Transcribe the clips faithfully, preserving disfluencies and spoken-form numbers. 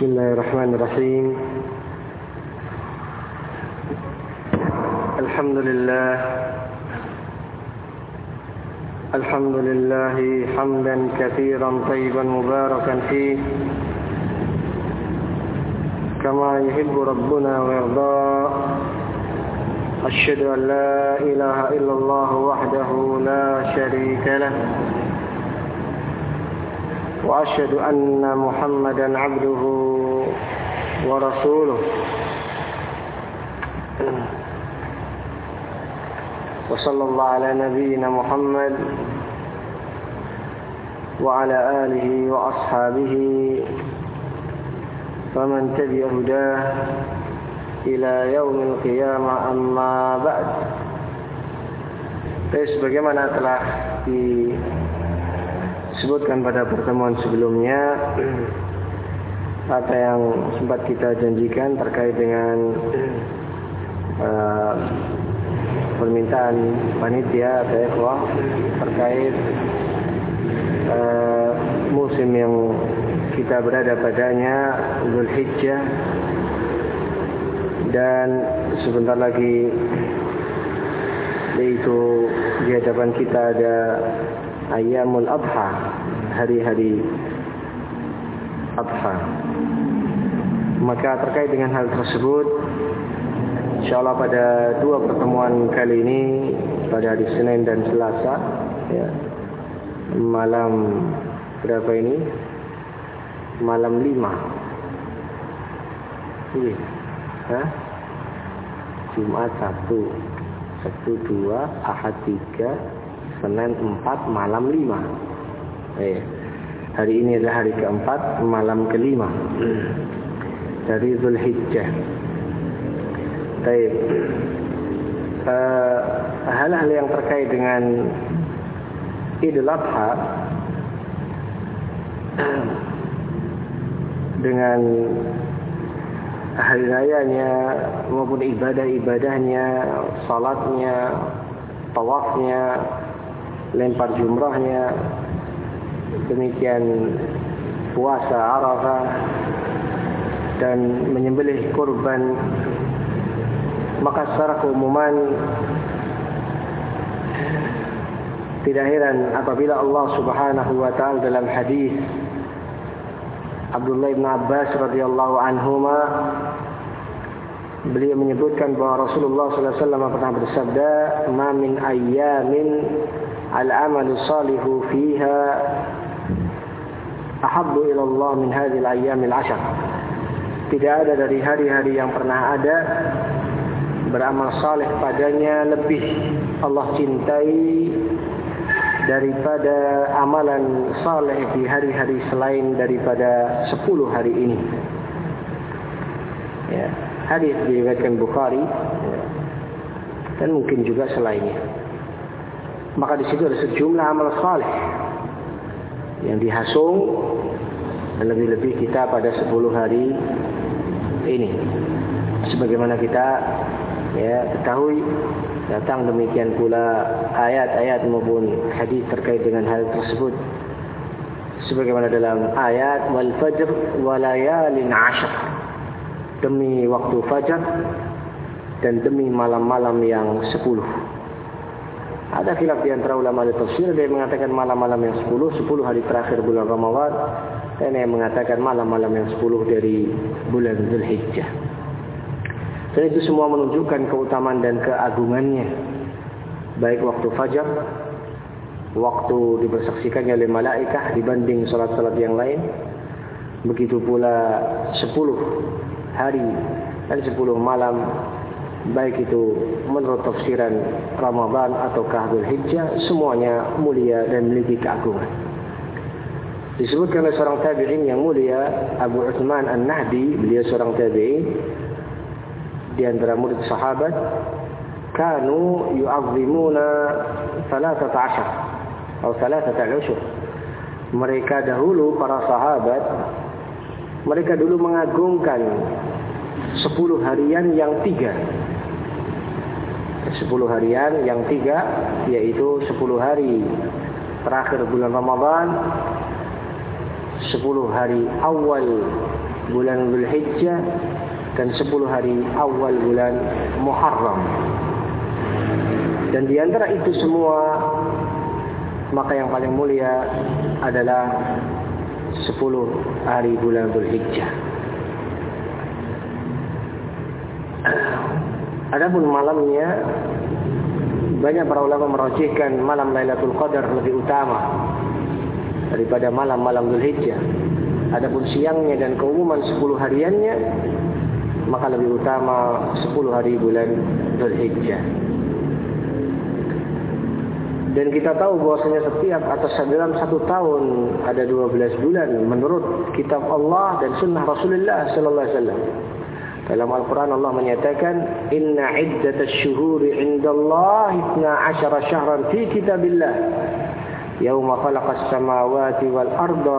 Bismillahirrahmanirrahim. Alhamdulillah. Alhamdulillah hamdan katsiran thayyiban mubarakan fih. Kama yuhibbu rabbuna wa yarda. Asyhadu an la ilaha illallah wahdahu la syarika lah. وأشهد أن محمدا عبده ورسوله وصلى الله على نبينا محمد وعلى آله وأصحابه فمن تبع هداه إلى يوم القيامة أما بعد. Sebagaimana telah di disebutkan pada pertemuan sebelumnya, apa yang sempat kita janjikan terkait dengan uh, permintaan panitia atau ikhwah terkait uh, musim yang kita berada padanya, Dzulhijjah, dan sebentar lagi yaitu di hadapan kita ada Ayyamul Adha, hari-hari Adha. Maka terkait dengan hal tersebut, insyaallah pada dua pertemuan kali ini, pada hari Senin dan Selasa, ya, malam berapa ini? Malam lima. Iya. Hah? Jumat satu, Sabtu dua, Ahad tiga, Senin empat, malam lima. Eh, hari ini adalah hari keempat, malam kelima dari Dzulhijjah. Baik. Uh, hal-hal yang terkait dengan Idul Adha, dengan hari rayanya maupun ibadah-ibadahnya, salatnya, tawafnya, lempar jumrahnya, demikian puasa Arafah dan menyembelih kurban. Maka secara keumuman tidak heran apabila Allah Subhanahu wa taala dalam hadis Abdullah bin Abbas radhiyallahu anhuma, beliau menyebutkan bahwa Rasulullah sallallahu alaihi wasallam pernah bersabda, "Ma min ayyamin al-amalu salihu fiha ahabbu ila Allah min hadhil ayyamil ashar." Tidak ada dari hari-hari yang pernah ada beramal saleh padanya lebih Allah cintai daripada amalan saleh di hari-hari selain daripada sepuluh hari ini. Ya, hadis diriwayatkan Bukhari, ya, dan mungkin juga selainnya. Maka di situ ada sejumlah amal saleh yang dihasung, dan lebih-lebih kita pada sepuluh hari ini. Sebagaimana kita ya ketahui, datang demikian pula ayat-ayat maupun hadis terkait dengan hal tersebut. Sebagaimana dalam ayat wal fajr wa layalin ashr, demi waktu fajar dan demi malam-malam yang sepuluh. Ada khilaf di antara ulama tafsir, ada yang mengatakan malam-malam yang sepuluh, sepuluh hari terakhir bulan Ramadan, dan yang mengatakan malam-malam yang sepuluh dari bulan Dzulhijjah. Dan itu semua menunjukkan keutamaan dan keagungannya, baik waktu fajar, waktu dipersaksikannya oleh malaikat dibanding salat-salat yang lain, begitu pula sepuluh hari dan sepuluh malam, baik itu menurut tafsiran Ramadan ataukah Dzulhijjah, semuanya mulia dan memiliki keagungan. Disebutkan oleh seorang tabi'in yang mulia, Abu Utsman An-Nahdi, beliau seorang tabi'in di antara murid sahabat, kanu yu'azzimuna thalathata ashar atau thalathata ashur. Mereka dahulu, para sahabat, mereka dulu mengagungkan sepuluh harian yang tiga. Sepuluh harian yang tiga, yaitu sepuluh hari terakhir bulan Ramadan, sepuluh hari awal bulan Dzulhijjah dan sepuluh hari awal bulan Muharram. Dan di antara itu semua, maka yang paling mulia adalah sepuluh hari bulan Dzulhijjah. Adapun malamnya, banyak para ulama merajihkan malam Lailatul Qadar lebih utama daripada malam-malam Dzulhijjah. Adapun siangnya dan keumuman sepuluh hariannya, maka lebih utama sepuluh hari bulan Dzulhijjah. Dan kita tahu bahwasanya setiap atau dalam satu tahun ada dua belas bulan menurut kitab Allah dan sunnah Rasulullah sallallahu alaihi wasallam. Dalam Al-Quran Allah menyatakan, Inna iddatash syuhuri indallahi itna asyara syahran fi kitabillah Yawma khalaqas samawati wal arda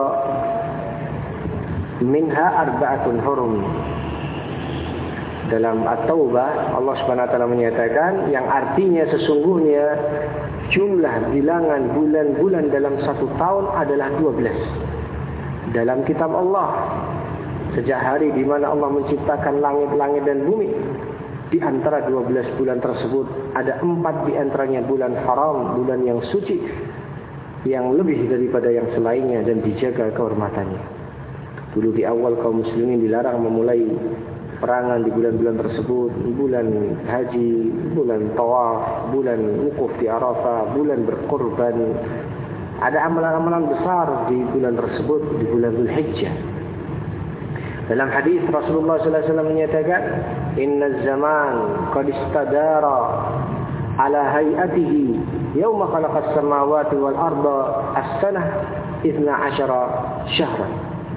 minha arba'atun hurum. Dalam At-Taubah Allah Subhanahu wa taala menyatakan yang artinya sesungguhnya jumlah bilangan bulan-bulan dalam satu tahun adalah dua belas. Dalam kitab Allah, sejak hari di mana Allah menciptakan langit-langit dan bumi, di antara dua belas bulan tersebut ada empat di antaranya bulan haram, bulan yang suci, yang lebih daripada yang selainnya dan dijaga kehormatannya. Dulu di awal kaum muslimin dilarang memulai perangan di bulan-bulan tersebut, bulan haji, bulan tawaf, bulan wukuf di Arafah, bulan berkorban. Ada amalan-amalan besar di bulan tersebut, di bulan Dzulhijjah. Dalam hadis Rasulullah sallallahu alaihi wasallam menyatakan, "Inna zaman qad istadara ala hayatihi yawma khalaqas samawati wal arda as-sanah itna asyara syahran."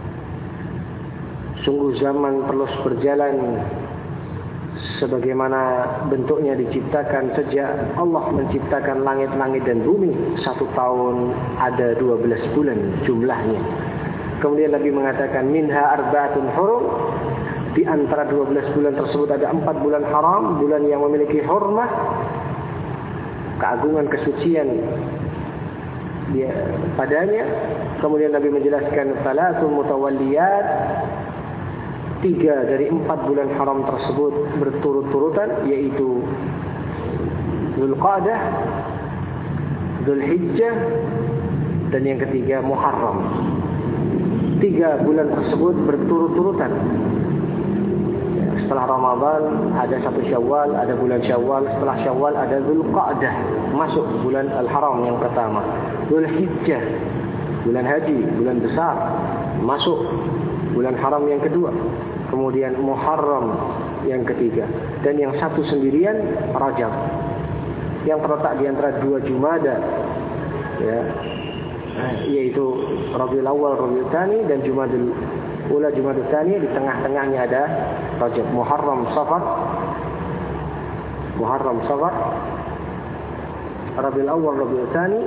Sungguh zaman terus berjalan sebagaimana bentuknya diciptakan sejak Allah menciptakan langit-langit dan bumi. Satu tahun ada dua belas bulan jumlahnya. Kemudian Nabi mengatakan minha arba'atun hurum. Di antara dua belas bulan tersebut ada empat bulan haram, bulan yang memiliki hormat, keagungan, kesucian dia padanya. Kemudian Nabi menjelaskan salatun mutawalliyat, tiga dari empat bulan haram tersebut berturut-turutan, yaitu Dzulqa'dah, Dzulhijjah, dan yang ketiga Muharram. Tiga bulan tersebut berturut-turutan. Setelah Ramadan ada satu Syawal, ada bulan Syawal. Setelah Syawal ada Dzulqa'dah, masuk bulan Al-Haram yang pertama. Dzulhijjah, bulan haji, bulan besar, masuk bulan haram yang kedua. Kemudian Muharram yang ketiga. Dan yang satu sendirian Rajab, yang terletak di antara dua Jumada, ya, yaitu Rabiul Awal, Rabiul Tsani, dan Jumadil Ula, Jumadil Tsani. Di tengah-tengahnya ada Rajab. Muharram, Safar, Muharram, Safar, Rabiul Awal, Rabiul Tsani,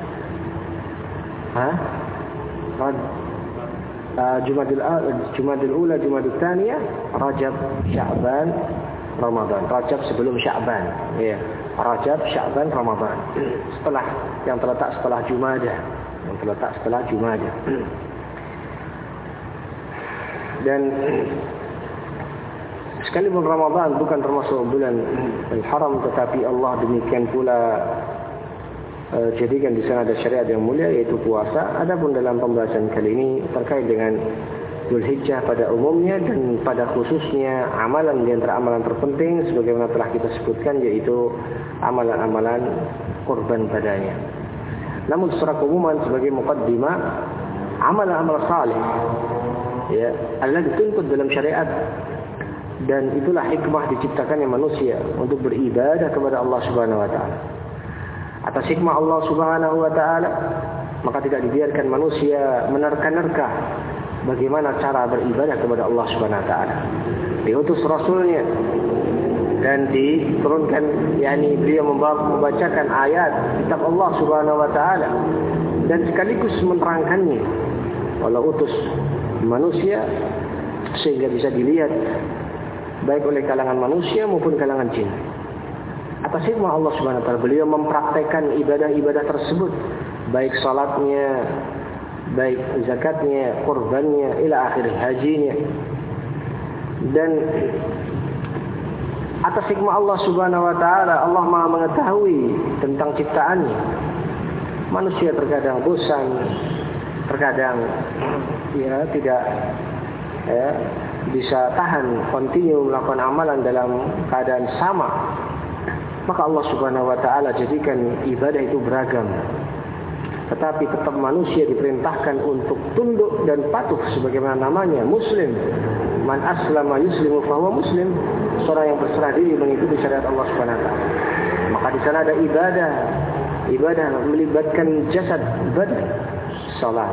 ha? Jumadil Jumadil Ula, Jumadil Tsaniyah, Rajab, Sya'ban, Ramadan. Rajab sebelum Sya'ban, ya. Rajab, Sya'ban, Ramadan. Setelah yang terletak setelah Jumadah, yang terletak setelah Jumadah. Dan sekalipun Ramadan bukan termasuk bulan Al-Haram, tetapi Allah demikian pula Uh, jadikan di sana ada syariat yang mulia, yaitu puasa. Adapun dalam pembahasan kali ini terkait dengan Dzulhijjah pada umumnya dan pada khususnya amalan di antara amalan terpenting sebagaimana telah kita sebutkan, yaitu amalan-amalan kurban padanya. Namun secara keumuman sebagai muqaddimah, amalan-amal saleh ya adalah dituntut dalam syariat, dan itulah hikmah diciptakannya manusia untuk beribadah kepada Allah Subhanahu wa taala. Atas hikmah Allah Subhanahu wa taala, maka tidak dibiarkan manusia menerka-nerka bagaimana cara beribadah kepada Allah Subhanahu wa taala. Diutus rasulnya dan diturunkan, yakni beliau membacakan ayat kitab Allah Subhanahu wa taala dan sekaligus menerangkannya. Allah utus manusia sehingga bisa dilihat baik oleh kalangan manusia maupun kalangan jin. Atas hikmah Allah Subhanahu wa taala, beliau mempraktekkan ibadah-ibadah tersebut, baik salatnya, baik zakatnya, kurbannya, ila akhir hajinya. Dan atas hikmah Allah Subhanahu wa taala, Allah Maha mengetahui tentang ciptaannya. Manusia terkadang bosan, terkadang ya tidak ya, bisa tahan kontinu melakukan amalan dalam keadaan sama. Maka Allah Subhanahu wa taala jadikan ibadah itu beragam. Tetapi tetap manusia diperintahkan untuk tunduk dan patuh sebagaimana namanya muslim. Man aslama yuslimu fahuwa muslim. Seorang yang berserah diri mengikuti syariat Allah Subhanahu wa taala. Maka di sana ada ibadah. Ibadah melibatkan jasad, badan, salat.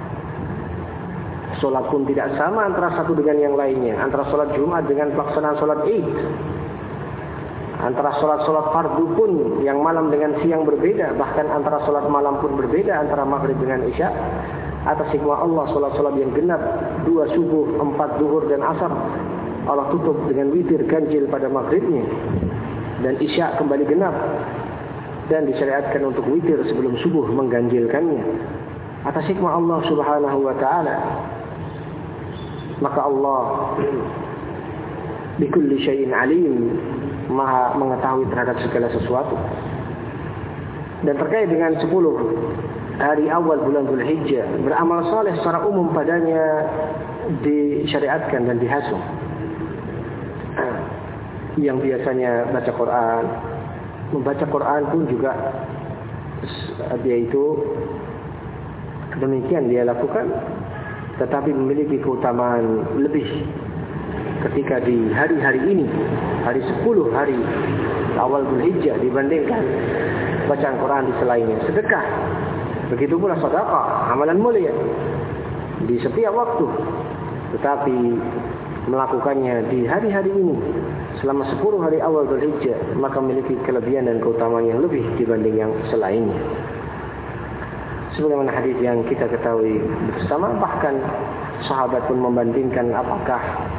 Salat pun tidak sama antara satu dengan yang lainnya. Antara salat Jumat dengan pelaksanaan salat Id. Antara salat-salat fardu pun yang malam dengan siang berbeda. Bahkan antara salat malam pun berbeda antara maghrib dengan isya. Atas hikmah Allah, salat-salat yang genap, dua subuh, empat duhur dan asar, Allah tutup dengan witir ganjil pada maghribnya. Dan isya kembali genap. Dan disyariatkan untuk witir sebelum subuh mengganjilkannya. Atas hikmah Allah Subhanahu wa ta'ala. Maka Allah bikulli syai'in alim, Maha mengetahui terhadap segala sesuatu. Dan terkait dengan sepuluh hari awal bulan Dzulhijjah, beramal saleh secara umum padanya disyariatkan dan dihasung. Yang biasanya baca Quran, membaca Quran pun juga dia itu demikian dia lakukan, tetapi memiliki keutamaan lebih ketika di hari-hari ini, hari sepuluh hari awal Dzulhijjah dibandingkan bacaan Quran di selainnya. Sedekah, begitu pula sedekah, amalan mulia di setiap waktu, tetapi melakukannya di hari-hari ini selama sepuluh hari awal Dzulhijjah, maka memiliki kelebihan dan keutamaan yang lebih dibanding yang selainnya. Sebagaimana hadis yang kita ketahui bersama, bahkan sahabat pun membandingkan apakah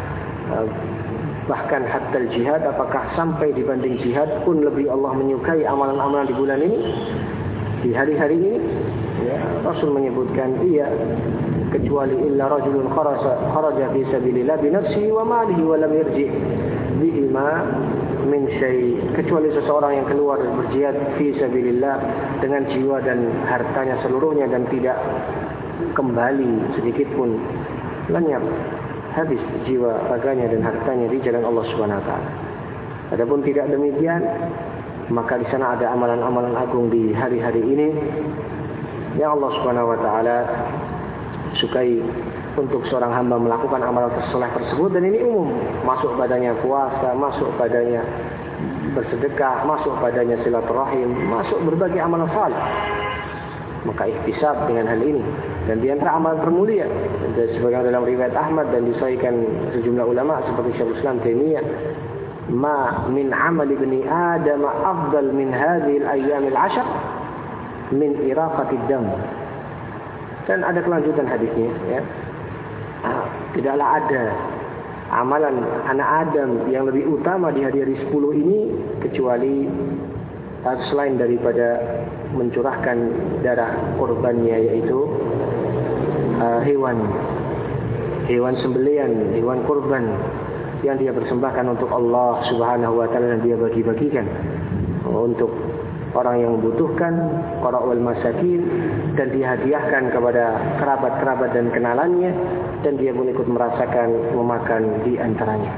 bahkan hatta jihad, apakah sampai dibanding jihad pun lebih Allah menyukai amalan-amalan di bulan ini, di hari-hari ini. Ya, Rasul menyebutkan iya, kecuali illa rajulun kharaja kharaja fi sabilillah bi nafsihi wa malihi wa lam yarji bihi ma min syai', kecuali seseorang yang keluar berjihad fi sabilillah dengan jiwa dan hartanya seluruhnya dan tidak kembali sedikit pun, lenyap habis jiwa, raganya dan hartanya di jalan Allah Subhanahu wa taala. Adapun tidak demikian, maka di sana ada amalan-amalan agung di hari-hari ini yang Allah Subhanahu wa taala sukai untuk seorang hamba melakukan amalan soleh tersebut, dan ini umum, masuk padanya puasa, masuk padanya bersedekah, masuk padanya silaturahim, masuk berbagai amalan saleh. Maka ihtisab dengan hal ini, dan di antara amal termulia sebagaimana dalam riwayat Ahmad dan disahihkan sejumlah ulama seperti Syekhul Islam Taimiyah, ma min amal ibni Adam afdal min hadhihi al-ayyam al-ashr min iraqati dam. Dan ada kelanjutan hadisnya, ya. Tidaklah ada amalan anak Adam yang lebih utama di hari-hari sepuluh ini kecuali selain daripada mencurahkan darah korbannya, yaitu uh, hewan hewan sembelian, hewan korban yang dia persembahkan untuk Allah Subhanahu wa taala, dan dia bagi-bagikan untuk orang yang membutuhkan, para wal masakin, dan dia hadiahkan kepada kerabat-kerabat dan kenalannya, dan dia pun ikut merasakan memakan di antaranya.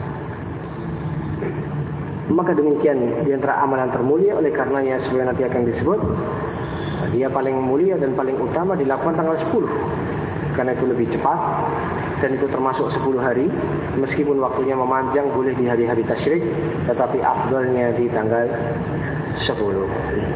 Maka demikian di antara amalan termulia, oleh karenanya sebagaimana nanti akan disebut, dia paling mulia dan paling utama dilakukan tanggal sepuluh, karena itu lebih cepat dan itu termasuk sepuluh hari, meskipun waktunya memanjang boleh di hari-hari tasyrik, tetapi afdalnya di tanggal sepuluh.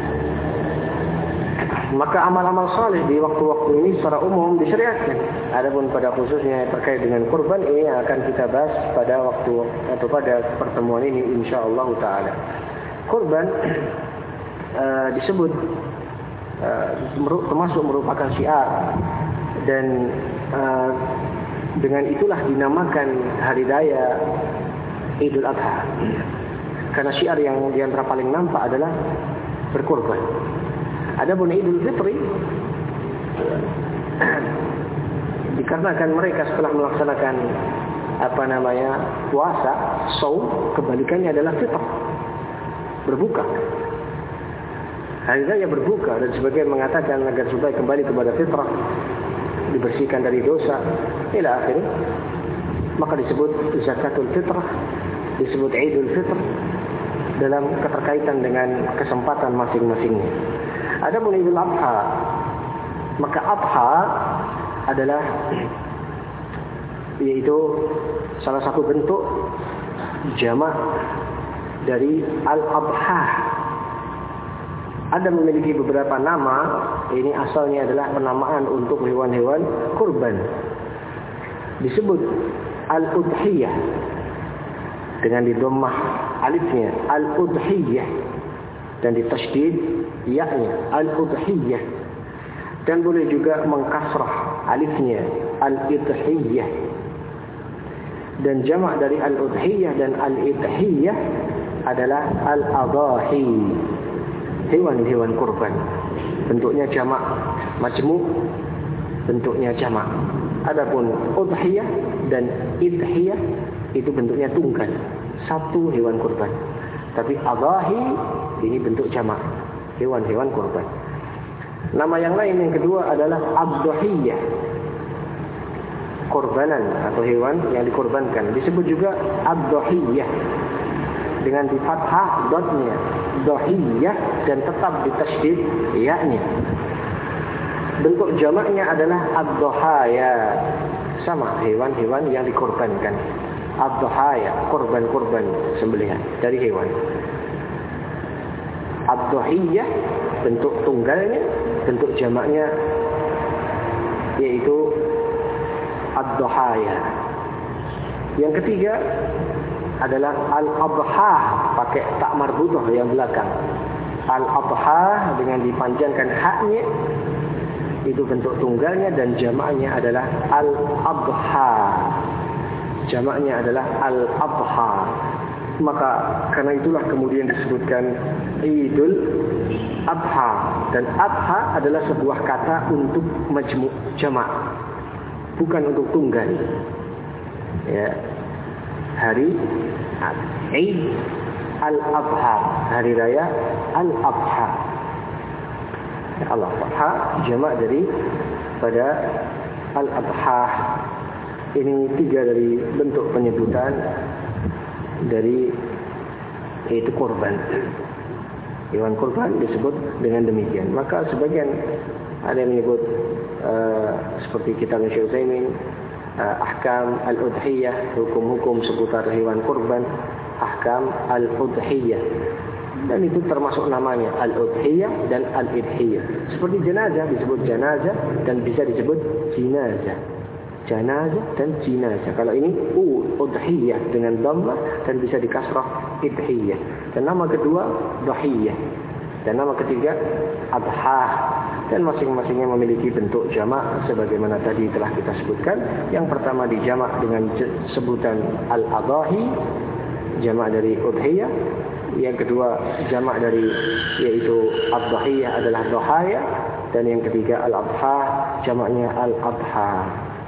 Maka amal-amal saleh di waktu-waktu ini secara umum disyariatkan. Adapun pada khususnya terkait dengan kurban, ini akan kita bahas pada waktu atau pada pertemuan ini insyaallah taala. Kurban uh, disebut uh, termasuk merupakan syiar, dan uh, dengan itulah dinamakan hari raya Idul Adha. Karena syiar yang di antara paling nampak adalah berkurban. Adapun Idul Fitri dikarenakan mereka setelah melaksanakan apa namanya puasa, saum, kebalikannya adalah fitrah, berbuka. Hari raya berbuka, dan sebagian mengatakan agar supaya kembali kepada fitrah, dibersihkan dari dosa, ila akhirnya, maka disebut zakatul fitrah, disebut idul fitr dalam keterkaitan dengan kesempatan masing-masingnya. Adapun idul adha, maka adha adalah yaitu salah satu bentuk jamak dari al-adha. Ada memiliki beberapa nama, ini asalnya adalah penamaan untuk hewan-hewan kurban. Disebut al-udhiyah dengan didommah alifnya, al-udhiyah, dan ditasydid ya-nya, al-udhiyah. Dan boleh juga mengkasrah alifnya, al-idhiyah. Dan jamak dari al-udhiyah dan al-idhiyah adalah al-adahi, hewan-hewan kurban. Bentuknya jamak, majmu' bentuknya jamak. Adapun udhiyah dan idhiyah itu bentuknya tunggal, satu hewan kurban. Tapi adahi ini bentuk jamak, hewan-hewan kurban. Nama yang lain yang kedua adalah ad-dhahiyah, korbanan atau hewan yang dikorbankan. Disebut juga ad-dhahiyah dengan di fathah dotnya, dhahiyah, dan tetap ditasydid ya-nya. Bentuk jamaknya adalah ad-dhahaya, sama hewan-hewan yang dikorbankan. Ad-dhahaya, korban-korban sembelihan dari hewan. Ad-dhahiyah bentuk tunggalnya, bentuk jamaknya yaitu ad-dhahaya. Yang ketiga adalah al-adha, pakai tak marbutah yang belakang. Al-adha dengan dipanjangkan haknya, itu bentuk tunggalnya, dan jamaknya adalah al-adha. Jamaknya adalah al-adha. Maka karena itulah kemudian disebutkan Idul Adha. Dan adha adalah sebuah kata untuk majmu' jamak, bukan untuk tunggal. Ya. Hari Eid al-Adha, hari raya al-Adha. Al-Adha jamak dari pada al-Adha. Ini tiga dari bentuk penyebutan dari yaitu kurban. Hewan kurban disebut dengan demikian. Maka sebagian ada yang menyebut uh, seperti kitab Syekh Utsaimin, uh, ahkam al-udhiyah, hukum-hukum seputar hewan kurban, ahkam al-udhiyah. Dan itu termasuk namanya al-udhiyah dan al-idhiyah. Seperti jenazah disebut jenazah dan bisa disebut jinazah. Janazah dan jinazah. Kalau ini u udhiyah dengan dhamma dan bisa dikasrah idhiyah. Dan nama kedua dhahiyah. Dan nama ketiga adha. Dan masing-masingnya memiliki bentuk jamak sebagaimana tadi telah kita sebutkan. Yang pertama dijamak dengan sebutan al-adahi, jamak dari udhiyah. Yang kedua jamak dari yaitu ad-dhahiyah adalah dhahaya. Dan yang ketiga al-adha, jamaknya al-adha.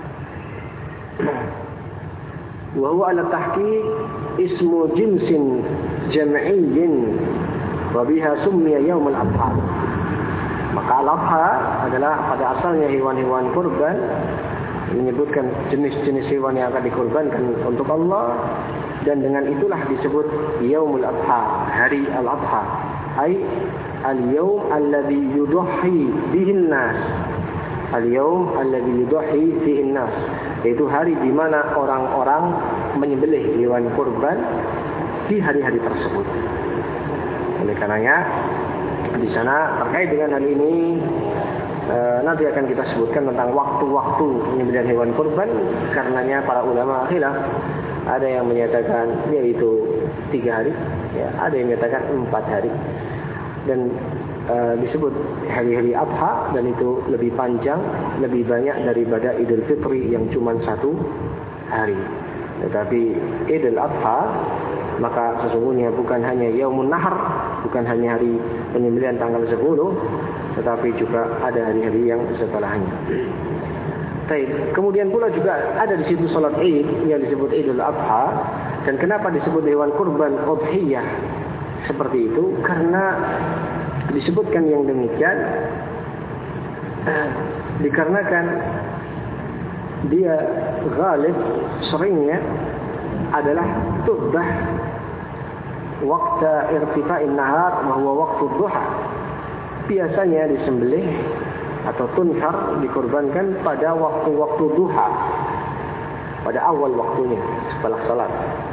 Wa huwa ala tahqiq ismu jinsin jam'iyyin wa biha summiya yaum al-adha. Maka al-adha adalah pada asalnya hewan-hewan kurban, menyebutkan jenis-jenis hewan yang akan dikorbankan untuk Allah, dan dengan itulah disebut yaumul adha, hari al-adha, ai al-yaum alladhi yudhi bihi an-nas. Al-yaum alladhi yudhi fihi an-nas, yaitu hari di mana orang-orang menyembelih hewan kurban di hari-hari tersebut. Oleh karenanya di sana terkait dengan hal ini e, nanti akan kita sebutkan tentang waktu-waktu penyembelihan hewan kurban. Karenanya para ulama khilaf, ada yang menyatakan yaitu tiga hari, ya, ada yang menyatakan empat hari, dan Uh, disebut hari-hari adha, dan itu lebih panjang, lebih banyak daripada Idul Fitri yang cuma satu hari. Tetapi Idul Adha maka sesungguhnya bukan hanya Yaumun Nahar, bukan hanya hari penyembelihan tanggal sepuluh, tetapi juga ada hari-hari yang setelahnya. Baik. Kemudian pula juga ada di situ salat Id yang disebut Idul Adha. Dan kenapa disebut hewan kurban udhiyah seperti itu? Karena disebutkan yang demikian eh, dikarenakan dia ghalib seringnya adalah tudbah waktu irtifa'in nahar wa huwa waktu duha. Biasanya disembelih atau tunhar dikorbankan pada waktu-waktu duha, pada awal waktunya setelah salat.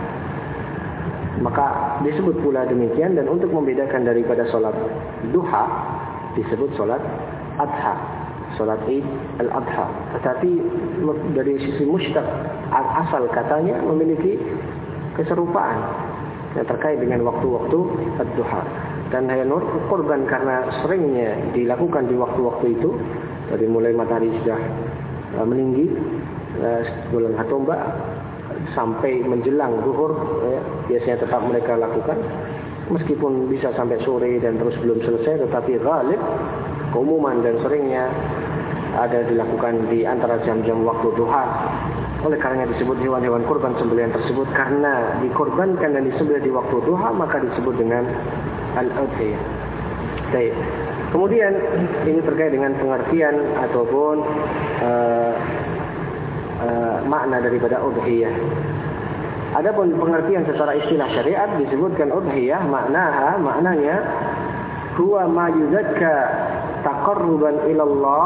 Maka disebut pula demikian, dan untuk membedakan daripada salat duha disebut salat adha, salat Id al-Adha. Tetapi dari sisi mushtaq asal katanya memiliki keserupaan yang terkait dengan waktu-waktu ad-duha. Dan hewan kurban karena seringnya dilakukan di waktu-waktu itu, dari mulai matahari sudah uh, meninggi, uh, bulan Hatombak sampai menjelang zuhur, ya, biasanya tetap mereka lakukan. Meskipun bisa sampai sore dan terus belum selesai, tetapi ghalib, keumuman dan seringnya ada dilakukan di antara jam-jam waktu duha. Oleh karenanya disebut hewan-hewan kurban sembelihan tersebut karena dikorbankan dan disembelih di waktu duha, maka disebut dengan al-udhiyah. Baik. Kemudian ini terkait dengan pengertian ataupun uh, uh, makna daripada udhiyah. Adapun pengertian secara istilah syariat disebutkan udhiyah maknaha maknanya huwa ma yuzakka taqarruban ila Allah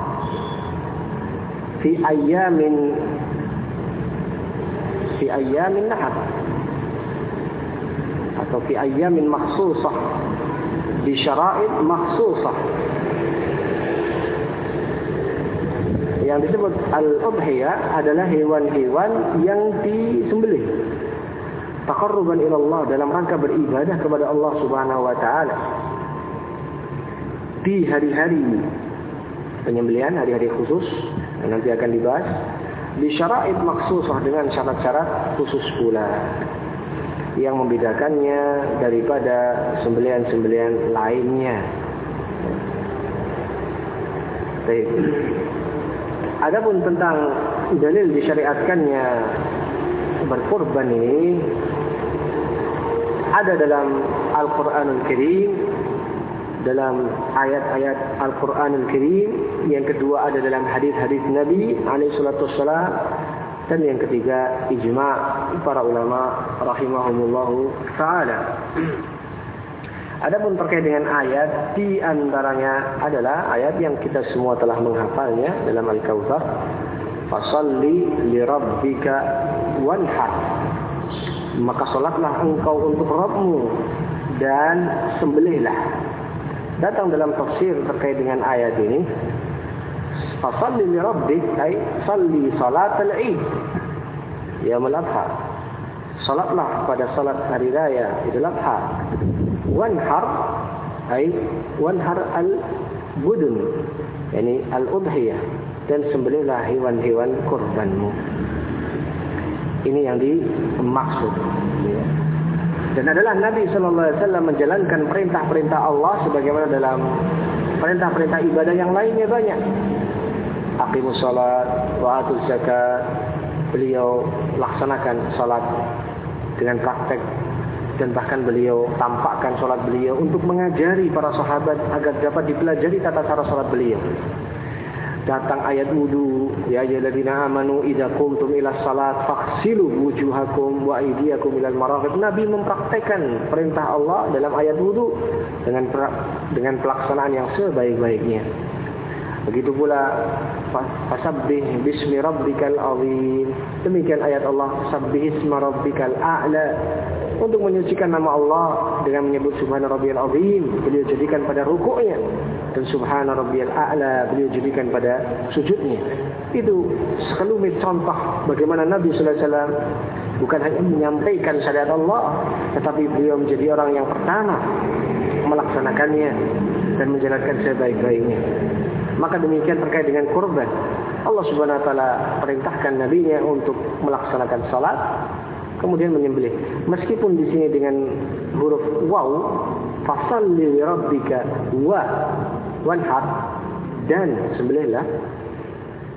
fi ayyamin fi ayyamin nahar atau fi ayyamin makhsusah bi syara'id makhsusah. Yang disebut al-udhiyah adalah hewan-hewan yang disembelih taqarruban ila Allah, dalam rangka beribadah kepada Allah Subhanahu wa taala di hari-hari penyembelihan, hari-hari khusus yang nanti akan dibahas, bi syara'id makhsusah, dengan syarat-syarat khusus pula yang membedakannya daripada sembelihan-sembelihan lainnya. Baik. Adapun tentang dalil disyariatkannya berkorban ini ada dalam Al-Qur'anul Karim, dalam ayat-ayat Al-Qur'anul Karim. Yang kedua ada dalam hadis-hadis Nabi alaihi salatu wassalam. Dan yang ketiga ijma' para ulama rahimahumullahu ta'ala. Adapun terkait dengan ayat, di antaranya adalah ayat yang kita semua telah menghafalnya dalam Al-Kautsar. Fasalli li rabbika wanhar. Maka salatlah engkau untuk Rabbmu dan sembelihlah. Datang dalam tafsir terkait dengan ayat ini, fasalli li rabbik ay salli salatal Id yaumul adha. Salatlah pada salat hari raya Idul Adha. Wanhar ay wanhar al-budun, yakni al-udhiyah, dan sembelihlah hewan-hewan kurbanmu. Ini yang dimaksud, ya. Dan adalah Nabi sallallahu alaihi wasallam menjalankan perintah-perintah Allah sebagaimana dalam perintah-perintah ibadah yang lainnya banyak. Aqimus salat wa atuz zakat. Beliau laksanakan salat dengan praktek, dan bahkan beliau tampakkan salat beliau untuk mengajari para sahabat agar dapat dipelajari tata cara salat beliau. Datang ayat wudu, ya ayyuhalladzina amanu idza qumtum ila salat faghsilu wujuhakum wa aydiyakum ilal marafiq. Nabi mempraktikkan perintah Allah dalam ayat wudu dengan dengan pelaksanaan yang sebaik-baiknya. Begitu pula fasabbih bismi rabbikal azim. Demikian ayat Allah, sabbih isma rabbikal a'la. Untuk menyucikan nama Allah dengan menyebut subhana rabbiyal azim, beliau jadikan pada rukuknya, dan subhana rabbiyal a'la beliau jadikan pada sujudnya. Itu sekelumit contoh bagaimana Nabi sallallahu alaihi wasallam bukan hanya menyampaikan syariat Allah, tetapi beliau menjadi orang yang pertama melaksanakannya dan menjalankan sebaik-baiknya. Maka demikian terkait dengan kurban. Allah Subhanahu wa taala perintahkan nabinya untuk melaksanakan salat, kemudian menyembelih. Meskipun di sini dengan huruf waw, fasalli li rabbika wa wanhar, dan sembelihlah.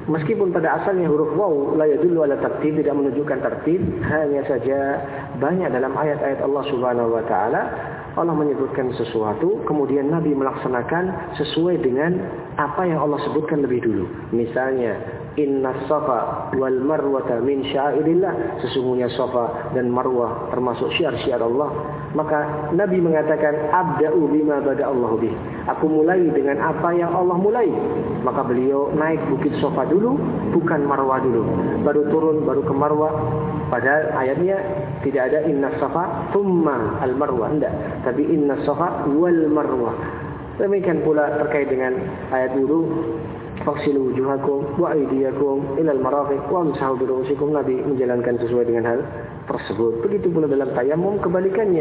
Meskipun pada asalnya huruf waw la yadullu ala tartib, tidak menunjukkan tertib, hanya saja banyak dalam ayat-ayat Allah Subhanahu wa taala Allah menyebutkan sesuatu, kemudian Nabi melaksanakan sesuai dengan apa yang Allah sebutkan lebih dulu. Misalnya, inna safa wal marwata min syairillah, sesungguhnya safa dan marwah termasuk syiar-syiar Allah. Maka Nabi mengatakan, abda'u bima bada'allahu bih, aku mulai dengan apa yang Allah mulai. Maka beliau naik bukit safa dulu, bukan marwah dulu, baru turun, baru ke marwah. Padahal ayatnya tidak ada inna safa thumma al marwah, tidak, tapi inna safa wal marwah. Demikian pula terkait dengan ayat dulu, faghsilu wujuhakum wa aydiyakum ilal marafiq wamsahu bi ru'usikum. Nabi menjalankan sesuai dengan hal tersebut. Begitu pula dalam tayammum kebalikannya.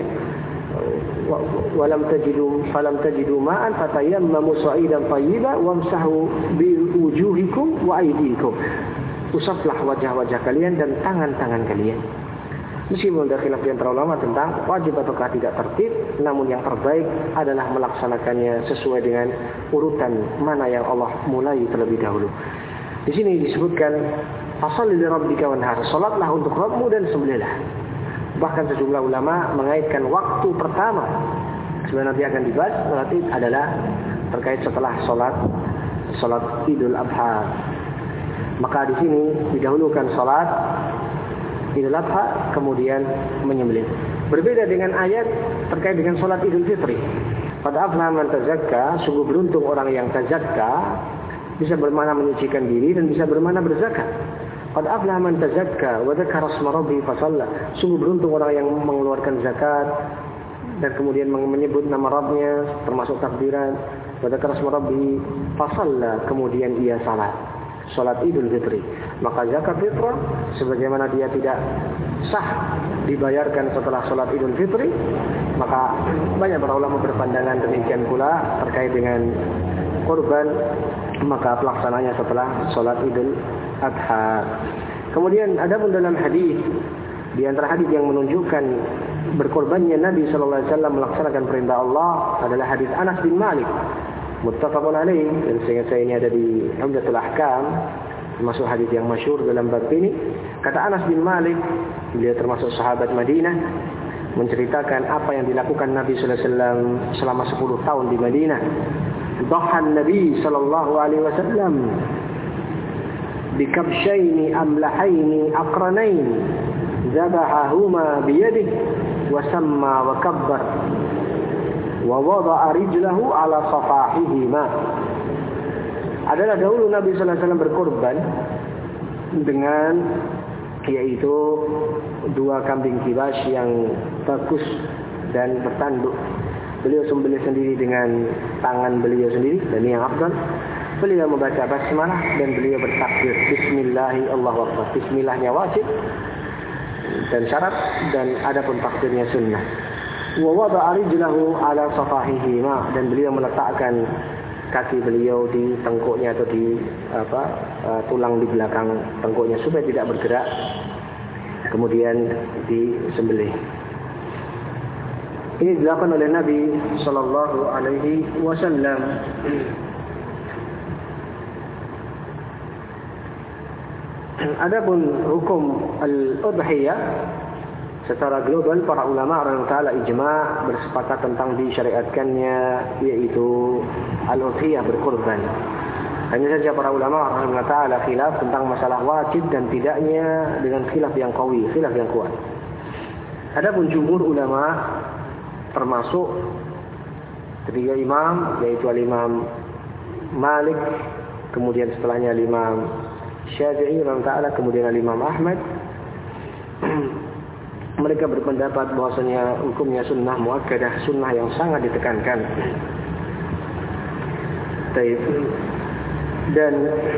Walam tajidu falam tajidu ma'an fatayammamu sa'idan thayyiban wamsahu bi wujuhikum wa aydikum. Usaplah wajah-wajah kalian dan tangan-tangan kalian. Meskipun ada khilaf di antara ulama tentang wajib ataukah tidak tertib, namun yang terbaik adalah melaksanakannya sesuai dengan urutan mana yang Allah mulai terlebih dahulu. Di sini disebutkan fasholli li rabbika wanhar, salatlah untuk Rabbmu dan sembelihlah. Bahkan sejumlah ulama mengaitkan waktu pertama sebelum nanti akan dibahas berarti adalah terkait setelah salat salat Idul Adha. Maka di sini didahulukan salat Idul Adha, kemudian menyembelih. Berbeda dengan ayat terkait dengan salat Idul Fitri. Qad aflaha man tazakka, sungguh beruntung orang yang tazakka, bisa bermakna menyucikan diri dan bisa bermakna berzakat. Qad aflaha man tazakka wa dzakara asma rabbih fasalla, sungguh beruntung orang yang mengeluarkan zakat dan kemudian menyebut nama Rabbnya termasuk takbiran, wa dzakara asma rabbih fasalla, kemudian ia salat. Salat Idul Fitri. Maka zakat fitrah sebagaimana dia tidak sah dibayarkan setelah salat Idul Fitri, maka banyak para ulama berpandangan demikian pula terkait dengan kurban, maka pelaksananya setelah salat Idul Adha. Kemudian ada pun dalam hadis, di antara hadis yang menunjukkan berkorbannya Nabi sallallahu alaihi wasallam melaksanakan perintah Allah adalah hadis Anas bin Malik. Muttafaqun alaih, dan seingat saya ini ada di Umdatul Ahkam, termasuk hadis yang masyhur dalam bab ini. Kata Anas bin Malik, beliau termasuk sahabat Madinah, menceritakan apa yang dilakukan Nabi sallallahu alaihi wasallam selama sepuluh tahun di Madinah. Dhahan Nabi sallallahu alaihi wasallam bikabshaini amlahaini aqranain zabahahuma biyadihi wa samma wa kabbar wa wada'a rijlahu ala safahihima. Adalah dahulu Nabi sallallahu alaihi wasallam berkorban dengan yaitu dua kambing kibas yang bagus dan bertanduk. Beliau sembelih sendiri dengan tangan beliau sendiri, dan ini yang afdal. Beliau membaca basmalah dan beliau bertakbir bismillahi Allahu akbar. Bismillahnya wajib dan syarat, dan adapun takbirnya sunnah. Wa wada'a rijlahu ala safahihima, dan beliau meletakkan kaki beliau di tengkuknya atau di apa uh, tulang di belakang tengkuknya supaya tidak bergerak, kemudian disembelih. Ini dilakukan oleh Nabi sallallahu alaihi wasallam. Adapun hukum al-udhiyah secara global, para ulama rahimahullah taala ijma' bersepakat tentang disyariatkannya yaitu al-udhiyah, berkorban. Hanya saja para ulama rahimahullah taala khilaf tentang masalah wajib dan tidaknya dengan khilaf yang qawi, khilaf yang kuat. Adapun jumhur ulama termasuk ketiga imam yaitu al-Imam Malik, kemudian setelahnya al-Imam Syafi'i rahimahullah taala, kemudian al-Imam Ahmad, mereka berpendapat bahwasanya hukumnya sunnah muakkadah, sunnah yang sangat ditekankan. Dan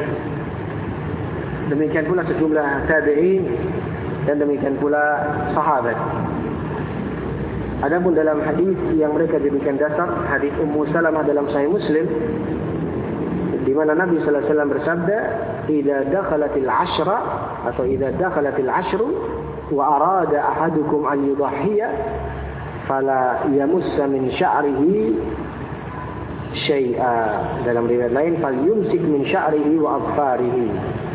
demikian pula sejumlah tabi'in dan demikian pula sahabat. Adapun dalam hadis yang mereka jadikan dasar, hadis Ummu Salamah dalam Sahih Muslim, di mana Nabi sallallahu alaihi wasallam bersabda, "Idza dakhalatil ashra atau idza dakhalatil ashru wa arada ahadukum an yudhhiya fala yamussa min sya'rihi syai'a." Dalam riwayat lain, "Fal yumsik min sya'rihi wa adfarihi."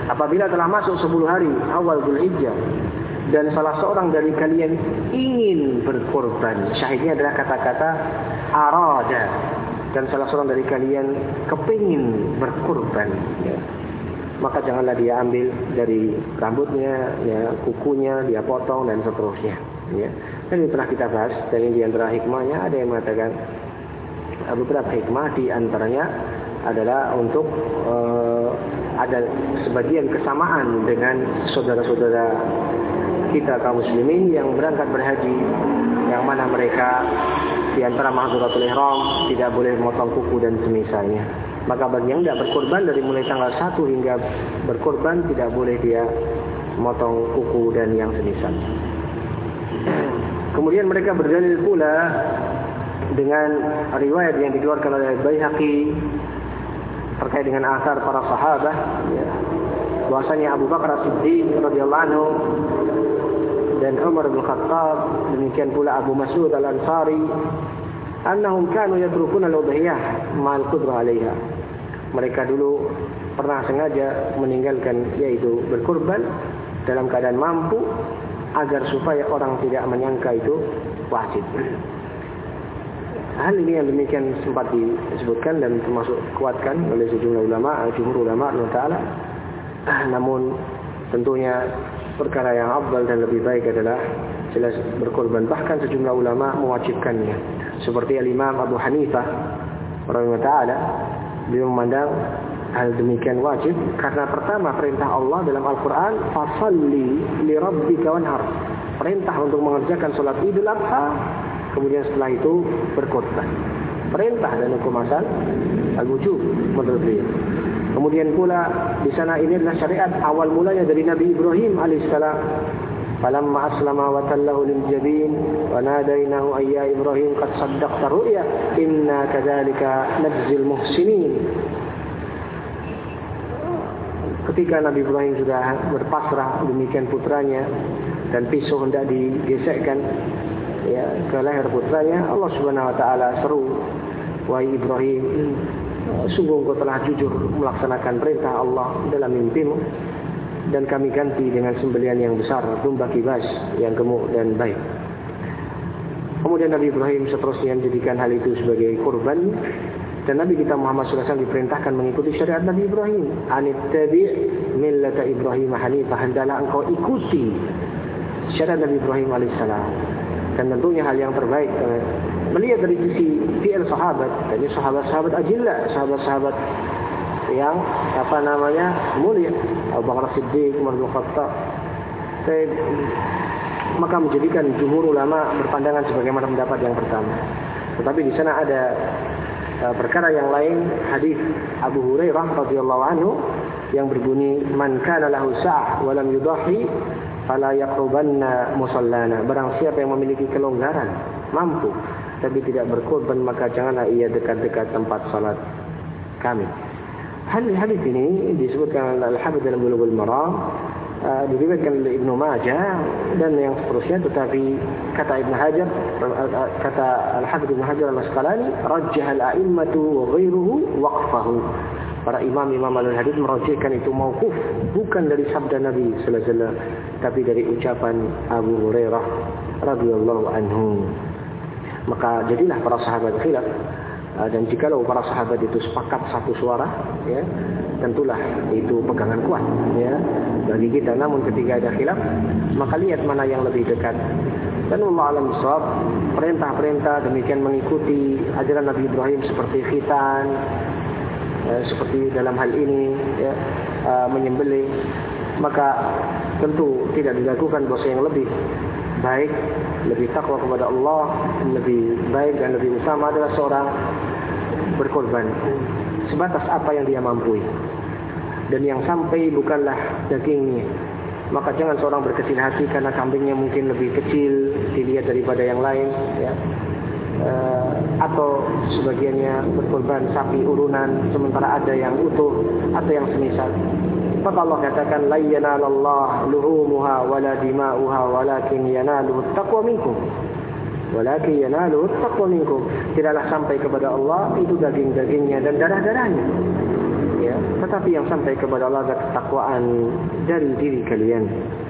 apabila telah masuk sepuluh hari awal Dzulhijjah dan salah seorang dari kalian ingin berkorban, syahidnya adalah kata-kata arada, dan salah seorang dari kalian kepingin berkorban, ya, maka janganlah dia ambil dari rambutnya, ya, kukunya dia potong dan seterusnya, ya. Dan ini pernah kita bahas, dan ini di antara hikmahnya ada yang mengatakan beberapa hikmah, di antaranya adalah untuk uh, ada sebagian kesamaan dengan saudara-saudara kita kaum muslimin yang berangkat berhaji, yang mana mereka di antara mahdzuratul ihram tidak boleh memotong kuku dan semisalnya. Maka bagi yang tidak berkorban dari mulai tanggal satu hingga berkorban tidak boleh dia memotong kuku dan yang semisal. Kemudian mereka berdalil pula dengan riwayat yang dikeluarkan oleh Baihaqi terkait dengan asar para sahabat, ya, bahwasanya Abu Bakar As-Siddiq radhiyallahu anhu dan Umar bin Khattab, demikian pula Abu Mas'ud Al-Ansari, annahum kanu yatrukuna al-udhiyah ma'al qudrah 'alaiha. Mereka dulu pernah sengaja meninggalkan, yaitu berkurban dalam keadaan mampu, agar supaya orang tidak menyangka itu wajib. Hal ini yang demikian sempat disebutkan dan termasuk kuatkan oleh sejumlah ulama, jumhur ulama Allah Ta'ala. Namun tentunya perkara yang afdal dan lebih baik adalah jelas berkorban. Bahkan sejumlah ulama mewajibkannya, seperti Al-Imam Abu Hanifah rahimahullah ta'ala. Beliau memandang hal demikian wajib karena pertama perintah Allah dalam Al-Quran, fasalli li rabbika wanhar, perintah untuk mengerjakan sholat Idul Adha, kemudian setelah itu berkorban. Perintah dan hukum asal al-wujub menurut beliau. Kemudian pula di sana ini adalah syariat awal mulanya dari Nabi Ibrahim alaihissalam. Falamma aslama wa tallahu lil jabin wa nadainahu ayya Ibrahim qad saddaqta ru'ya inna kadzalika najzil muhsinin. Ketika Nabi Ibrahim sudah berpasrah demikian putranya dan pisau hendak digesekkan, ya, ke leher putranya, Allah Subhanahu wa taala seru, wahai Ibrahim, sungguh engkau telah jujur melaksanakan perintah Allah dalam mimpimu, dan kami ganti dengan sembelihan yang besar, domba kibas yang gemuk dan baik. Kemudian Nabi Ibrahim seterusnya menjadikan hal itu sebagai kurban, dan Nabi kita Muhammad shallallahu alaihi wasallam diperintahkan mengikuti syariat Nabi Ibrahim. Anittabi' millata Ibrahim hanifah, hendaklah engkau ikuti syariat Nabi Ibrahim alaihissalam. Dan tentunya hal yang terbaik melihat dari sisi fi'il sahabat, jadi sahabat-sahabat ajilla, sahabat-sahabat yang apa namanya mulia, Abu Bakar Siddiq, Umar bin Khattab, maka menjadikan jumhur ulama berpandangan sebagaimana pendapat yang pertama. Tetapi di sana ada uh, perkara yang lain, hadis Abu Hurairah radhiyallahu anhu yang berbunyi, man kana lahu sa'ah wa lam yudahi fala yaqrubanna musallana. Barang siapa yang memiliki kelonggaran, mampu tapi tidak berkorban, maka janganlah ia dekat-dekat tempat salat kami. Hadis ini disebutkan Al-Hafidz dalam Bulughul Maram, uh, diriwayatkan oleh Ibnu Majah dan yang seterusnya, tetapi kata Ibnu Hajar, uh, kata Al-Hafidz Ibnu Hajar Al-Asqalani, rajjah al-a'immatu wa ghairuhu waqfahu. Para imam-imam al-hadits merajihkan itu mauquf, bukan dari sabda Nabi sallallahu alaihi wasallam, tapi dari ucapan Abu Hurairah radhiyallahu anhu. Maka jadilah para sahabat khilaf. Dan jikalau para sahabat itu sepakat satu suara, ya, tentulah itu pegangan kuat, ya, bagi kita. Namun ketika ada khilaf, maka lihat mana yang lebih dekat. Dan Allah alam bisawab, perintah-perintah demikian mengikuti ajaran Nabi Ibrahim seperti khitan, ya, seperti dalam hal ini, ya, uh, menyembelih, maka tentu tidak dilakukan dosa yang lebih baik, lebih takwa kepada Allah, lebih baik dan lebih utama adalah seorang berkorban sebatas apa yang dia mampu, dan yang sampai bukanlah dagingnya. Maka jangan seorang berkecil hati karena kambingnya mungkin lebih kecil dilihat daripada yang lain, ya, e, atau sebagiannya berkorban sapi urunan sementara ada yang utuh atau yang semisal. Maka Allah katakan, la yanalallah luhumuha wala dima'uha walakin yanaluhu taqwa minkum. Walakin yanaluhu taqwa minkum. Tidaklah sampai kepada Allah itu daging-dagingnya dan darah-darahnya. ya, tetapi yang sampai kepada Allah adalah ketakwaan dari diri kalian.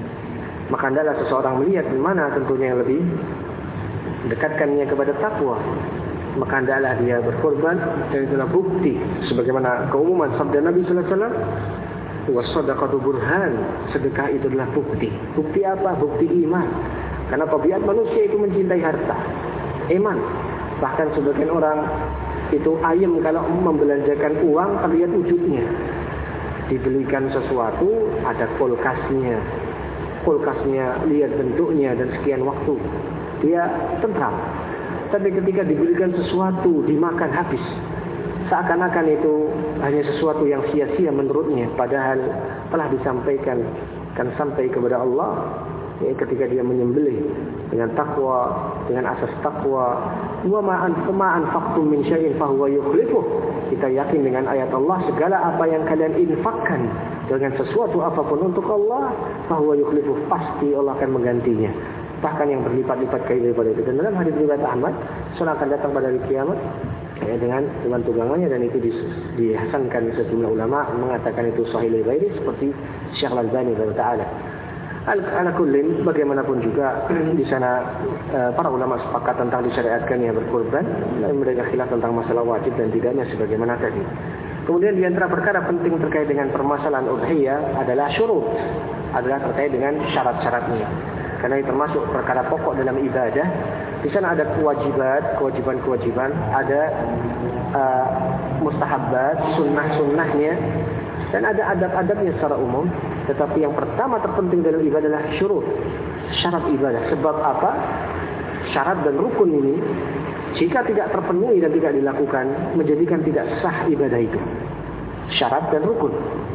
Maka hendaklah seseorang melihat di mana tentunya yang lebih dekatkannya kepada takwa. Maka hendaklah dia berkorban, dan itulah bukti sebagaimana keumuman sabda Nabi sallallahu alaihi wasallam, was-shadaqatu burhan, sedekah itu adalah bukti. Bukti apa? Bukti iman. Karena tabiat manusia itu mencintai harta, iman. Bahkan sebagian orang itu ayam kalau membelanjakan uang terlihat wujudnya. Dibelikan sesuatu, ada kulkasnya. Kulkasnya lihat bentuknya dan sekian waktu. Dia tentram. Tapi ketika diberikan sesuatu, dimakan habis. Seakan-akan itu hanya sesuatu yang sia-sia menurutnya. Padahal telah disampaikan, kan sampai kepada Allah. Ya, ketika dia menyembelih dengan takwa, dengan asas takwa, wa ma anfaqtum min syai'in fahuwa yukhlifuh. Kita yakin dengan ayat Allah, segala apa yang kalian infakkan dengan sesuatu apapun untuk Allah, fahuwa yukhlifuh, pasti Allah akan menggantinya. Bahkan yang berlipat-lipat kali daripada itu. Dan dalam hadis riwayat Ahmad, seorang akan datang pada hari kiamat ya, dengan tuan tunggangannya, dan itu dihasankan sejumlah ulama mengatakan itu sahih li ghairi, seperti Syekh Al-Albani rahimahullah. Ala kullin, bagaimanapun juga di sana para ulama sepakat tentang disyariatkannya berkorban, dan mereka khilaf tentang masalah wajib dan tidaknya sebagaimana tadi. Kemudian di antara perkara penting terkait dengan permasalahan udhiyah adalah syurut, adalah terkait dengan syarat-syaratnya. Karena ini termasuk perkara pokok dalam ibadah. Di sana ada kewajiban, kewajiban-kewajiban, ada uh, mustahabbat, sunnah-sunnahnya, dan ada adab-adabnya secara umum. Tetapi yang pertama terpenting dalam ibadah adalah syurut, syarat ibadah. Sebab apa? Syarat dan rukun ini jika tidak terpenuhi dan tidak dilakukan, menjadikan tidak sah ibadah itu. Syarat dan rukun.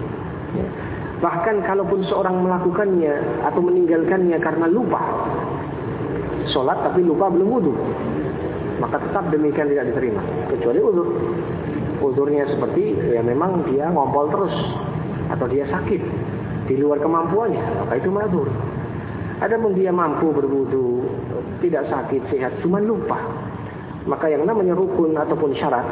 Bahkan kalaupun seorang melakukannya atau meninggalkannya karena lupa, sholat tapi lupa belum wudu, maka tetap demikian tidak diterima. Kecuali uzur. Uzurnya seperti ya memang dia ngompol terus, atau dia sakit di luar kemampuannya, maka itu ma'dzur. Adapun dia mampu berwudu, tidak sakit, sehat, cuma lupa, maka yang namanya rukun ataupun syarat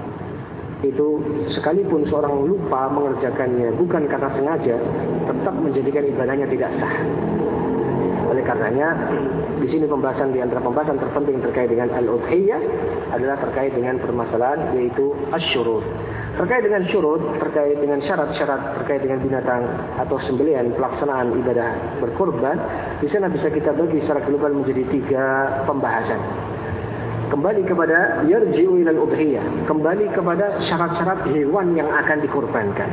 itu sekalipun seorang lupa mengerjakannya bukan karena sengaja, tetap menjadikan ibadahnya tidak sah. Oleh karenanya di sini pembahasan di antara pembahasan terpenting terkait dengan al-udhiyah adalah terkait dengan permasalahan yaitu asyurut. Terkait dengan syurut, terkait dengan syarat-syarat terkait dengan binatang atau sembelihan pelaksanaan ibadah berkorban, di sana bisa kita bagi secara global menjadi tiga pembahasan. Kembali kepada yarji'u ilal udhiyah, kembali kepada syarat-syarat hewan yang akan dikorbankan.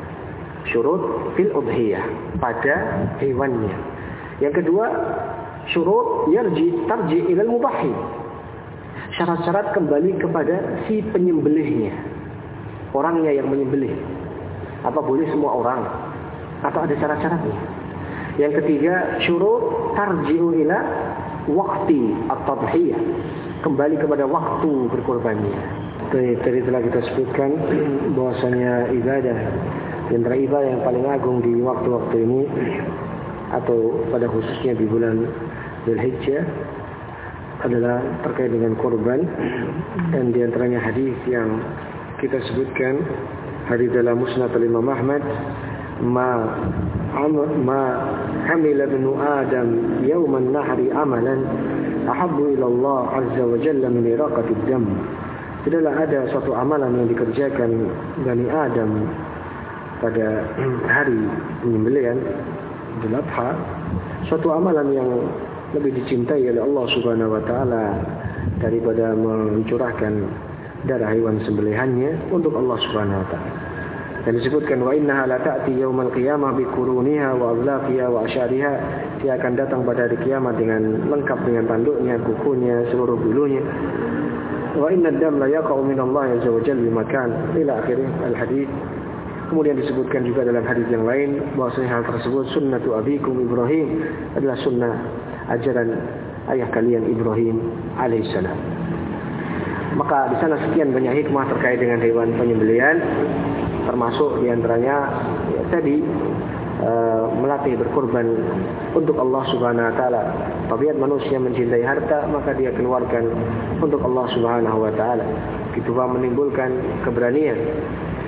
Syurut fil udhiyah, pada hewannya. Yang kedua, syurut yarji tarji ilal mubahi. Syarat-syarat kembali kepada si penyembelihnya, orangnya yang menyembelih. Apa boleh semua orang atau ada syarat-syaratnya? Yang ketiga, syurut tarji'u ila waqti at-tadhiyah, kembali kepada waktu berkorbannya. Tadi telah kita sebutkan bahwasanya ibadah, di antara ibadah yang paling agung di waktu-waktu ini atau pada khususnya di bulan Dzulhijjah adalah terkait dengan korban. Dan di antaranya hadis yang kita sebutkan, hadis dalam Musnad Imam Ahmad, ma ma hamila ibnu Adam yawman nahri amalan ahabbu ila Allah azza wa jalla min iraqatid dam. Tidaklah ada suatu amalan yang dikerjakan Bani Adam pada hari penyembelihan Idul Adha, suatu amalan yang lebih dicintai oleh Allah Subhanahu wa taala daripada mencurahkan darah hewan sembelihannya untuk Allah Subhanahu wa taala. Dan disebutkan wa innaha la ta'ti yaumal qiyamah bi quruniha wa adlafiha wa asyariha, dia akan datang pada hari kiamat dengan lengkap dengan tanduknya, kukunya, seluruh bulunya. Wa inna ad-dam la yaqa'u min Allah azza wa jalla bi makan ila akhir al-hadits. Kemudian disebutkan juga dalam hadis yang lain bahwasanya hal tersebut sunnatu abikum Ibrahim, adalah sunnah ajaran ayah kalian Ibrahim alaihissalam. Maka di sana sekian banyak hikmah terkait dengan hewan penyembelihan, termasuk diantaranya ya, tadi e, melatih berkorban untuk Allah Subhanahu Wa Taala. Tabiat manusia mencintai harta, maka dia keluarkan untuk Allah Subhanahu Wa Taala. Itu menimbulkan keberanian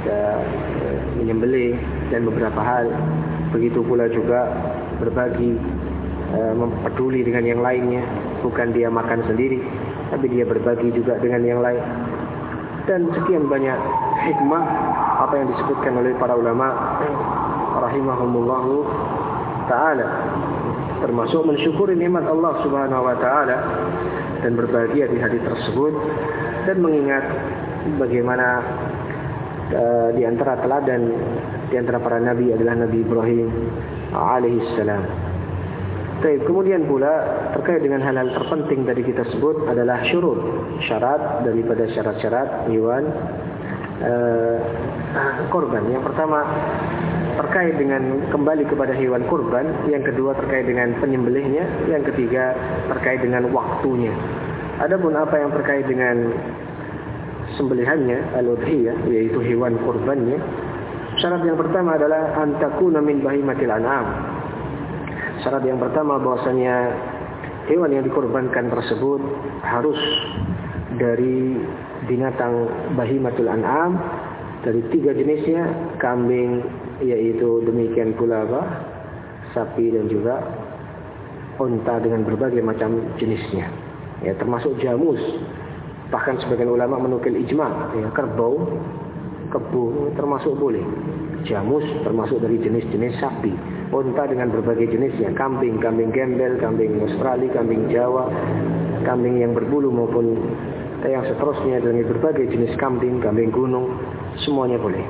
kita uh, menyembelih dan beberapa hal. Begitu pula juga berbagi, uh, peduli dengan yang lainnya, bukan dia makan sendiri, tapi dia berbagi juga dengan yang lain. Dan sekian banyak hikmah apa yang disebutkan oleh para ulama rahimahumullahu ta'ala, termasuk mensyukuri nikmat Allah subhanahu wa ta'ala dan berbahagia di hari tersebut, dan mengingat bagaimana uh, di antara teladan di antara para nabi adalah Nabi Ibrahim alaihissalam. Baik, kemudian pula terkait dengan hal-hal terpenting tadi kita sebut adalah syurut, syarat daripada syarat-syarat hewan uh, korban. Yang pertama terkait dengan kembali kepada hewan kurban, yang kedua terkait dengan penyembelihnya, yang ketiga terkait dengan waktunya. Adapun apa yang terkait dengan sembelihannya, al-udhiyah, yaitu hewan kurbannya, syarat yang pertama adalah antakuna min bahimatil an'am. Syarat yang pertama bahwasanya hewan yang dikorbankan tersebut harus dari binatang bahimatul an'am, dari tiga jenisnya, kambing, yaitu demikian pula apa? Sapi dan juga unta dengan berbagai macam jenisnya. Ya, termasuk jamus. Bahkan sebagian ulama menukil ijma, ya, kerbau, kebo termasuk boleh. Jamus termasuk dari jenis-jenis sapi. Unta dengan berbagai jenisnya, kambing, kambing gembel, kambing Australia, kambing Jawa, kambing yang berbulu maupun yang seterusnya, dengan berbagai jenis kambing, kambing gunung, semuanya boleh.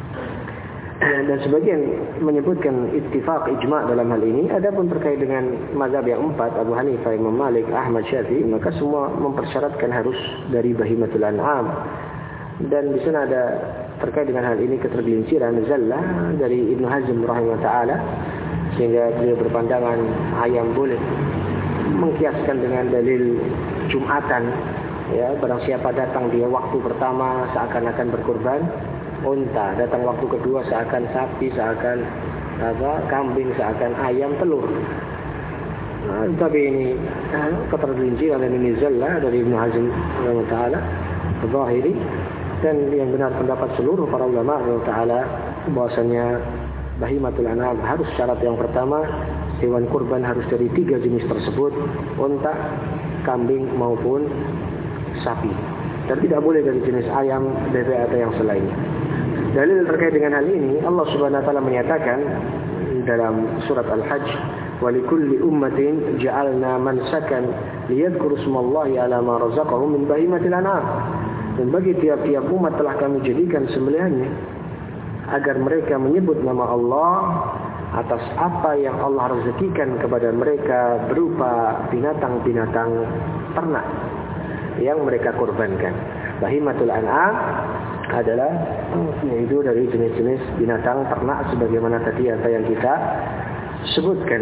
Dan sebagian menyebutkan ittifaq ijma' dalam hal ini. Adapun terkait dengan mazhab yang empat, Abu Hanifah, Imam Malik, Ahmad, Syafi'i, maka semua mempersyaratkan harus dari bahimatul an'am. Dan di sana ada terkait dengan hal ini ketergelinciran zallah dari Ibnu Hazm rahimahullah taala, sehingga beliau berpandangan ayam boleh, mengkiaskan dengan dalil Jumatan, ya, barang siapa datang dia waktu pertama seakan-akan berkurban unta, datang waktu kedua seakan sapi, seakan apa, kambing, seakan ayam, telur. Nah, tapi ini eh, ketergelinciran dan ini zallah dari Ibnu Hazm rahimahullah taala Zahiri, dan yang benar pendapat seluruh para ulama rahimahullah taala bahwasanya bahimatul an'am harus syarat yang pertama, hewan kurban harus dari tiga jenis tersebut, unta, kambing maupun sapi, dan tidak boleh dari jenis ayam, bebek atau yang selainnya. Dalil terkait dengan hal ini, Allah Subhanahu wa taala menyatakan dalam surat Al-Hajj, "Wa likulli ummatin ja'alna mansakan liyadhkuru ismallahi 'ala ma razaqahum min bahimatil an'am." Dan bagi tiap-tiap umat telah kami jadikan sembelihannya agar mereka menyebut nama Allah atas apa yang Allah rezekikan kepada mereka berupa binatang-binatang ternak yang mereka korbankan. Bahimatul an'am adalah yaitu dari jenis-jenis binatang ternak sebagaimana tadi apa yang kita sebutkan.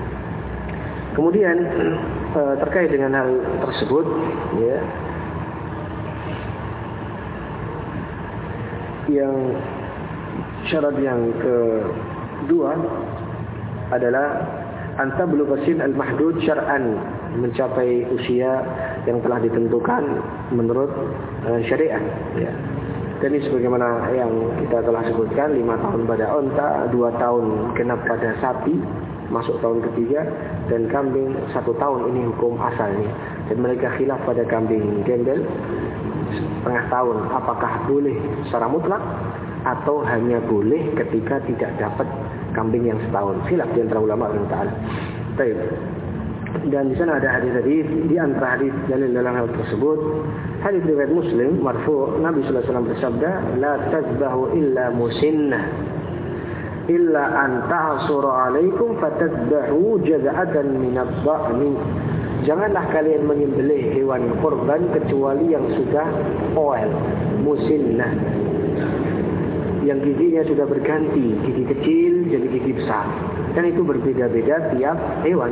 Kemudian terkait dengan hal tersebut, ya, yang syarat yang kedua adalah antablughsin al-mahdud syar'an, mencapai usia yang telah ditentukan menurut uh, syariat, ya. Dan ini sebagaimana yang kita telah sebutkan, lima tahun pada unta, dua tahun genap pada sapi, masuk tahun ketiga, dan kambing satu tahun, ini hukum asalnya. Dan mereka khilaf pada kambing gembel setengah tahun, apakah boleh secara mutlak atau hanya boleh ketika tidak dapat kambing yang setahun. Khilaf di antara ulama Allah Taala. Baik. Dan di sana ada hadis-hadis, di antara hadis dalil dalam hal tersebut, hadis riwayat Muslim marfu', Nabi sallallahu alaihi wasallam bersabda, "La tazbahu illa musinnah illa an ta'sura 'alaikum fatazbahu jaz'atan min ad-dha'ni." Janganlah kalian menyembelih hewan kurban kecuali yang sudah oel, musinnah, yang giginya sudah berganti, gigi kecil jadi gigi besar, dan itu berbeda-beda tiap hewan.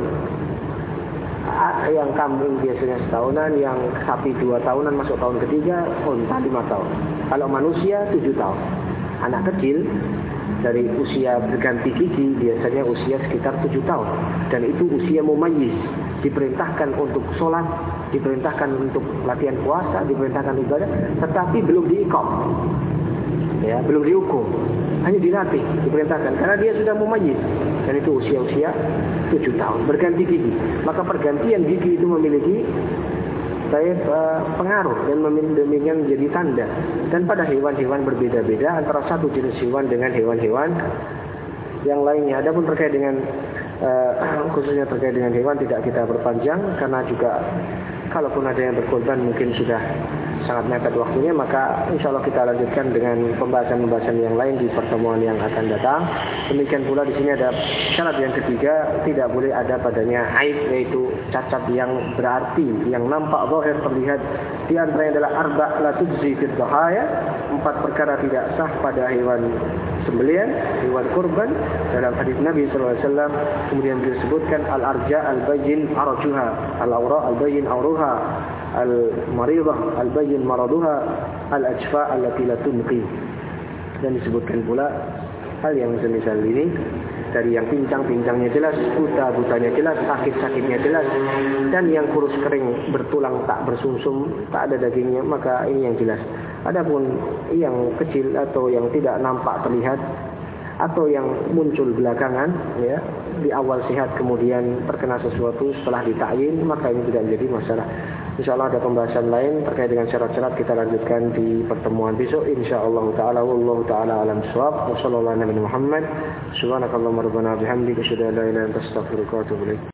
Yang kambing biasanya setahunan, yang sapi dua tahunan masuk tahun ketiga, unta lima tahun. Kalau manusia tujuh tahun. Anak kecil dari usia berganti gigi biasanya usia sekitar tujuh tahun, dan itu usia mumayyiz, diperintahkan untuk sholat, diperintahkan untuk latihan puasa, diperintahkan ibadah, tetapi belum diiqam. ya, belum dihukum, hanya dilatih, diperintahkan karena dia sudah mumayyiz dan itu usia-usia tujuh tahun, berganti gigi. Maka pergantian gigi itu memiliki saya pengaruh dan demikian menjadi tanda. Dan pada hewan-hewan berbeda-beda antara satu jenis hewan dengan hewan-hewan yang lainnya. Adapun terkait dengan uh, khususnya terkait dengan hewan tidak kita berpanjang karena juga kalaupun ada yang berkorban mungkin sudah sangat mepet waktunya, maka insya Allah kita lanjutkan dengan pembahasan-pembahasan yang lain di pertemuan yang akan datang. Demikian pula di sini ada syarat yang ketiga, tidak boleh ada padanya aib, yaitu cacat yang berarti, yang nampak zahir terlihat. Di antaranya adalah arba' la tujzi fid dhahaya, empat perkara tidak sah pada hewan sembelihan, hewan kurban. Dalam hadis Nabi sallallahu alaihi wasallam kemudian disebutkan al-arja al-bayyin arjuha, al-awra al-bayyin awruha, al-maridah al-bayyin maraduha, al-ajfa allati la tunqi. Dan disebutkan pula hal yang semisal ini, dari yang pincang-pincangnya jelas, buta-butanya jelas, sakit-sakitnya jelas, dan yang kurus kering bertulang tak bersumsum, tak ada dagingnya, maka ini yang jelas. Adapun yang kecil atau yang tidak nampak terlihat atau yang muncul belakangan, ya, di awal sehat kemudian terkena sesuatu setelah ditakyin, maka ini tidak menjadi masalah. InsyaAllah ada pembahasan lain terkait dengan syarat-syarat kita lanjutkan di pertemuan besok InsyaAllah ta'ala. Wallahu ta'ala alam shawab. Wa sallallahu ala nabi Muhammad. Subhanakallahumma rabbana bihamdika asyhadu an la ilaha illa anta astaghfiruka wa atubu ilaik.